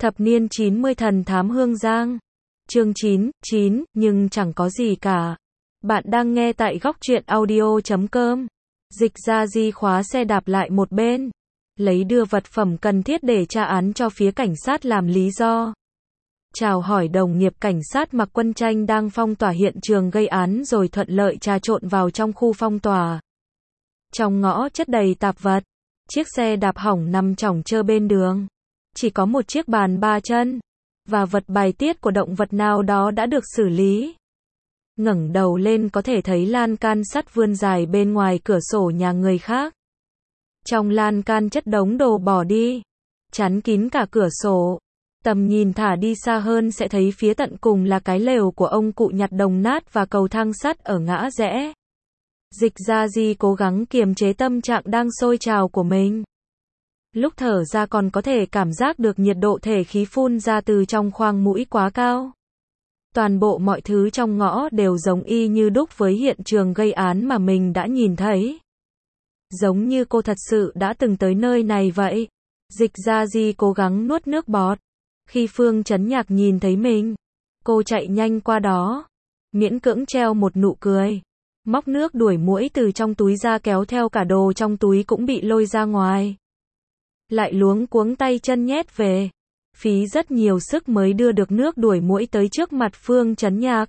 Thập niên 90 thần thám Hương Giang. Chương 9, nhưng chẳng có gì cả. Bạn đang nghe tại góc truyện audio.com. Dịch Gia Di khóa xe đạp lại một bên, lấy đưa vật phẩm cần thiết để tra án cho phía cảnh sát làm lý do. Chào hỏi đồng nghiệp cảnh sát mặc quân tranh đang phong tỏa hiện trường gây án rồi thuận lợi trà trộn vào trong khu phong tỏa. Trong ngõ chất đầy tạp vật, chiếc xe đạp hỏng nằm chỏng trơ bên đường. Chỉ có một chiếc bàn 3 chân, và vật bài tiết của động vật nào đó đã được xử lý. Ngẩng đầu lên có thể thấy lan can sắt vươn dài bên ngoài cửa sổ nhà người khác. Trong lan can chất đống đồ bỏ đi, chắn kín cả cửa sổ. Tầm nhìn thả đi xa hơn sẽ thấy phía tận cùng là cái lều của ông cụ nhặt đồng nát và cầu thang sắt ở ngã rẽ. Dịch Gia Di cố gắng kiềm chế tâm trạng đang sôi trào của mình. Lúc thở ra còn có thể cảm giác được nhiệt độ thể khí phun ra từ trong khoang mũi quá cao. Toàn bộ mọi thứ trong ngõ đều giống y như đúc với hiện trường gây án mà mình đã nhìn thấy. Giống như cô thật sự đã từng tới nơi này vậy. Dịch Gia Di cố gắng nuốt nước bọt. Khi Phương Chấn Nhạc nhìn thấy mình, cô chạy nhanh qua đó, miễn cưỡng treo một nụ cười, móc nước đuổi muỗi từ trong túi ra kéo theo cả đồ trong túi cũng bị lôi ra ngoài. Lại luống cuống tay chân nhét về, phí rất nhiều sức mới đưa được nước đuổi muỗi tới trước mặt Phương Chấn Nhạc.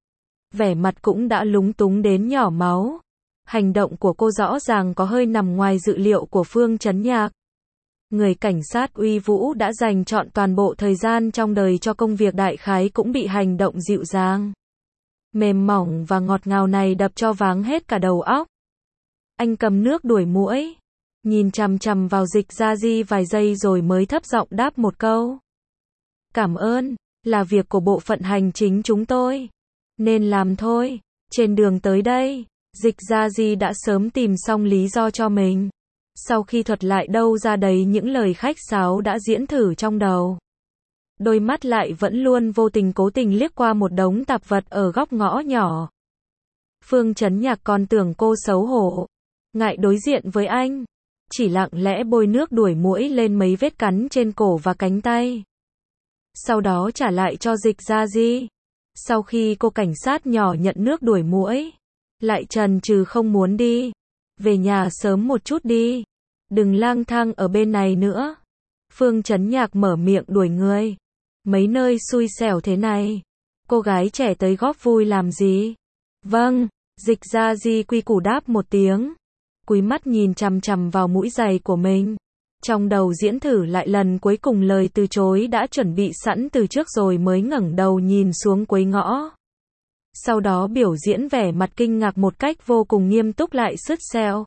Vẻ mặt cũng đã lúng túng đến nhỏ máu. Hành động của cô rõ ràng có hơi nằm ngoài dự liệu của Phương Chấn Nhạc. Người cảnh sát uy vũ đã dành trọn toàn bộ thời gian trong đời cho công việc đại khái cũng bị hành động dịu dàng, mềm mỏng và ngọt ngào này đập cho váng hết cả đầu óc. Anh cầm nước đuổi muỗi, nhìn chằm chằm vào Dịch Gia Di vài giây rồi mới thấp giọng đáp một câu. Cảm ơn, là việc của bộ phận hành chính chúng tôi, nên làm thôi. Trên đường tới đây, Dịch Gia Di đã sớm tìm xong lý do cho mình. Sau khi thuật lại đâu ra đấy những lời khách sáo đã diễn thử trong đầu, đôi mắt lại vẫn luôn vô tình cố tình liếc qua một đống tạp vật ở góc ngõ nhỏ. Phương Chấn Nhạc còn tưởng cô xấu hổ, ngại đối diện với anh, chỉ lặng lẽ bôi nước đuổi muỗi lên mấy vết cắn trên cổ và cánh tay. Sau đó trả lại cho Dịch Gia Di. Sau khi cô cảnh sát nhỏ nhận nước đuổi muỗi, lại chần chừ không muốn đi. Về nhà sớm một chút đi, đừng lang thang ở bên này nữa. Phương Chấn Nhạc mở miệng đuổi người. Mấy nơi xui xẻo thế này, cô gái trẻ tới góp vui làm gì? Vâng, Dịch Gia Di quy củ đáp một tiếng, cúi mắt nhìn chằm chằm vào mũi giày của mình. Trong đầu diễn thử lại lần cuối cùng lời từ chối đã chuẩn bị sẵn từ trước rồi mới ngẩng đầu nhìn xuống cuối ngõ. Sau đó biểu diễn vẻ mặt kinh ngạc một cách vô cùng nghiêm túc lại sứt sẹo.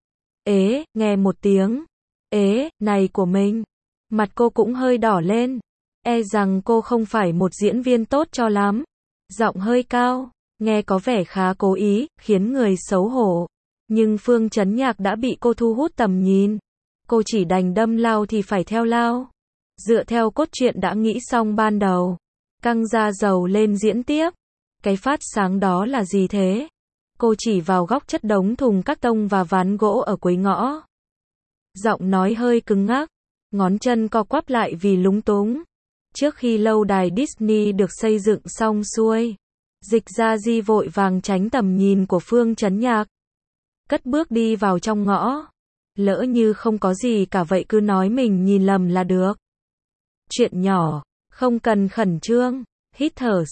Ế, nghe một tiếng ế này của mình, mặt cô cũng hơi đỏ lên. E rằng cô không phải một diễn viên tốt cho lắm. Giọng hơi cao, nghe có vẻ khá cố ý, khiến người xấu hổ. Nhưng Phương Chấn Nhạc đã bị cô thu hút tầm nhìn. Cô chỉ đành đâm lao thì phải theo lao. Dựa theo cốt truyện đã nghĩ xong ban đầu, căng da dầu lên diễn tiếp. Cái phát sáng đó là gì thế? Cô chỉ vào góc chất đống thùng các tông và ván gỗ ở cuối ngõ. Giọng nói hơi cứng ngắc, ngón chân co quắp lại vì lúng túng. Trước khi lâu đài Disney được xây dựng xong xuôi, Dịch Gia Di vội vàng tránh tầm nhìn của Phương Chấn Nhạc, cất bước đi vào trong ngõ. Lỡ như không có gì cả vậy cứ nói mình nhìn lầm là được. Chuyện nhỏ, không cần khẩn trương. Hít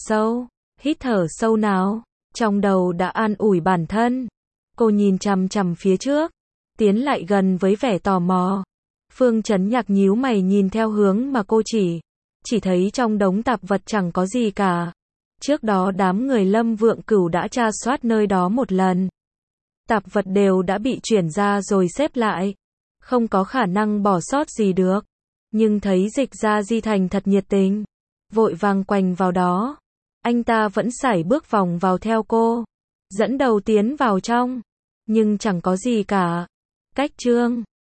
thở sâu nào. Trong đầu đã an ủi bản thân. Cô nhìn chằm chằm phía trước, tiến lại gần với vẻ tò mò. Phương Chấn Nhạc nhíu mày nhìn theo hướng mà cô chỉ thấy trong đống tạp vật chẳng có gì cả. Trước đó đám người Lâm Vượng Cửu đã tra soát nơi đó một lần. Tạp vật đều đã bị chuyển ra rồi xếp lại, không có khả năng bỏ sót gì được. Nhưng thấy Dịch Gia Di thành thật nhiệt tình, vội vàng quành vào đó. Anh ta vẫn sải bước vòng vào theo cô, dẫn đầu tiến vào trong, nhưng chẳng có gì cả. Cách trương,